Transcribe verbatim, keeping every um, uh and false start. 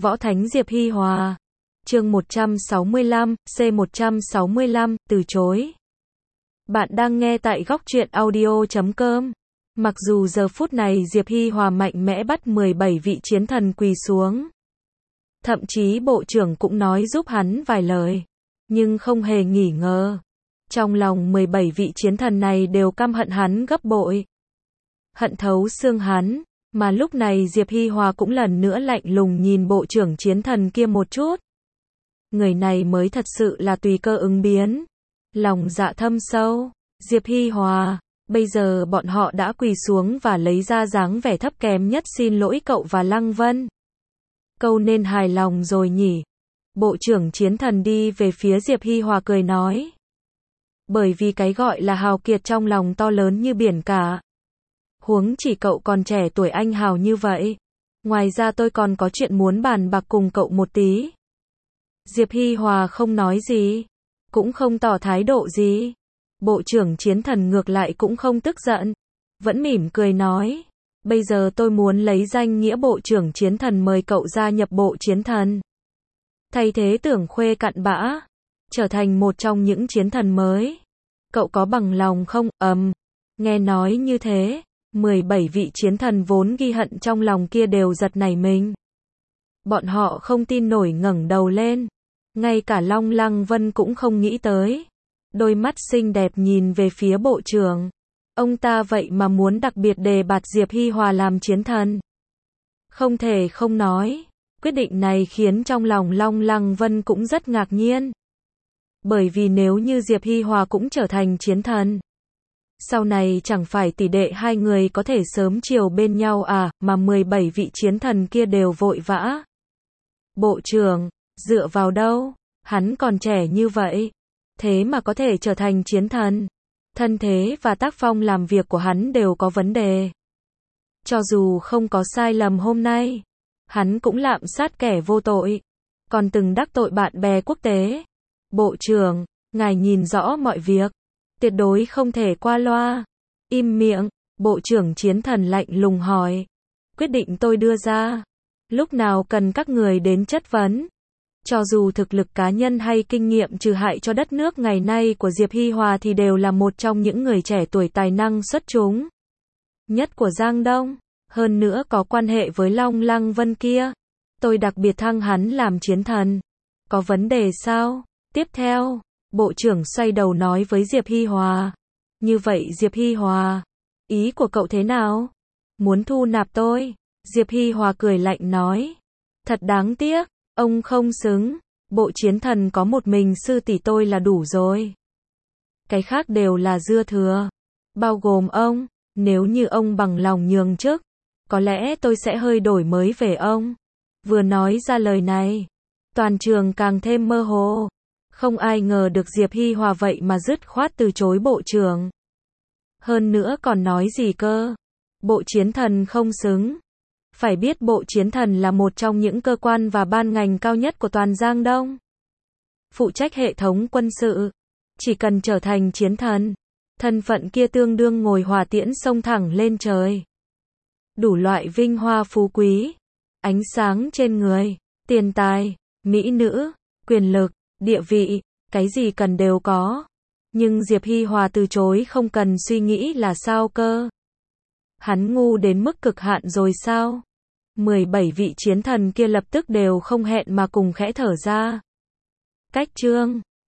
Võ Thánh Diệp Hi Hòa. Chương một trăm sáu mươi lăm, C một trăm sáu mươi lăm, từ chối. Bạn đang nghe tại góc truyện audio chấm com. Mặc dù giờ phút này Diệp Hi Hòa mạnh mẽ bắt mười bảy vị chiến thần quỳ xuống. Thậm chí bộ trưởng cũng nói giúp hắn vài lời. Nhưng không hề nghỉ ngờ. Trong lòng mười bảy vị chiến thần này đều căm hận hắn gấp bội. Hận thấu xương hắn. Mà lúc này Diệp Hi Hòa cũng lần nữa lạnh lùng nhìn bộ trưởng chiến thần kia một chút. Người này mới thật sự là tùy cơ ứng biến. Lòng dạ thâm sâu. Diệp Hi Hòa, bây giờ bọn họ đã quỳ xuống và lấy ra dáng vẻ thấp kém nhất xin lỗi cậu và Lăng Vân. Câu nên hài lòng rồi nhỉ. Bộ trưởng chiến thần đi về phía Diệp Hi Hòa cười nói. Bởi vì cái gọi là hào kiệt trong lòng to lớn như biển cả. Huống chỉ cậu còn trẻ tuổi anh hào như vậy. Ngoài ra tôi còn có chuyện muốn bàn bạc cùng cậu một tí. Diệp Hi Hòa không nói gì. Cũng không tỏ thái độ gì. Bộ trưởng chiến thần ngược lại cũng không tức giận. Vẫn mỉm cười nói. Bây giờ tôi muốn lấy danh nghĩa bộ trưởng chiến thần mời cậu gia nhập bộ chiến thần. Thay thế Tưởng Khuê cặn bã. Trở thành một trong những chiến thần mới. Cậu có bằng lòng không? Ầm. Um, nghe nói như thế. mười bảy vị chiến thần vốn ghi hận trong lòng kia đều giật nảy mình. Bọn họ không tin nổi ngẩng đầu lên. Ngay cả Long Lăng Vân cũng không nghĩ tới. Đôi mắt xinh đẹp nhìn về phía bộ trưởng. Ông ta vậy mà muốn đặc biệt đề bạt Diệp Hi Hòa làm chiến thần. Không thể không nói. Quyết định này khiến trong lòng Long Lăng Vân cũng rất ngạc nhiên. Bởi vì nếu như Diệp Hi Hòa cũng trở thành chiến thần. Sau này chẳng phải tỷ đệ hai người có thể sớm chiều bên nhau à, mà mười bảy vị chiến thần kia đều vội vã. Bộ trưởng, dựa vào đâu? Hắn còn trẻ như vậy. Thế mà có thể trở thành chiến thần. Thân thế và tác phong làm việc của hắn đều có vấn đề. Cho dù không có sai lầm hôm nay, hắn cũng lạm sát kẻ vô tội. Còn từng đắc tội bạn bè quốc tế. Bộ trưởng, ngài nhìn rõ mọi việc. Tuyệt đối không thể qua loa. Im miệng, bộ trưởng chiến thần lạnh lùng hỏi. Quyết định tôi đưa ra. Lúc nào cần các người đến chất vấn. Cho dù thực lực cá nhân hay kinh nghiệm trừ hại cho đất nước ngày nay của Diệp Hi Hòa thì đều là một trong những người trẻ tuổi tài năng xuất chúng nhất của Giang Đông. Hơn nữa có quan hệ với Long Lăng Vân kia. Tôi đặc biệt thăng hắn làm chiến thần. Có vấn đề sao? Tiếp theo, bộ trưởng xoay đầu nói với Diệp Hi Hòa. Như vậy Diệp Hi Hòa, ý của cậu thế nào? Muốn thu nạp tôi? Diệp Hi Hòa cười lạnh nói. Thật đáng tiếc, ông không xứng. Bộ chiến thần có một mình sư tỷ tôi là đủ rồi. Cái khác đều là dư thừa. Bao gồm ông, nếu như ông bằng lòng nhường chức, có lẽ tôi sẽ hơi đổi mới về ông. Vừa nói ra lời này, toàn trường càng thêm mơ hồ. Không ai ngờ được Diệp Hi Hòa vậy mà dứt khoát từ chối bộ trưởng. Hơn nữa còn nói gì cơ? Bộ chiến thần không xứng. Phải biết bộ chiến thần là một trong những cơ quan và ban ngành cao nhất của toàn Giang Đông. Phụ trách hệ thống quân sự. Chỉ cần trở thành chiến thần, thân phận kia tương đương ngồi hỏa tiễn xông thẳng lên trời. Đủ loại vinh hoa phú quý, ánh sáng trên người, tiền tài, mỹ nữ, quyền lực, địa vị, cái gì cần đều có. Nhưng Diệp Hi Hòa từ chối không cần suy nghĩ là sao cơ? Hắn ngu đến mức cực hạn rồi sao? mười bảy vị chiến thần kia lập tức đều không hẹn mà cùng khẽ thở ra. Cách chương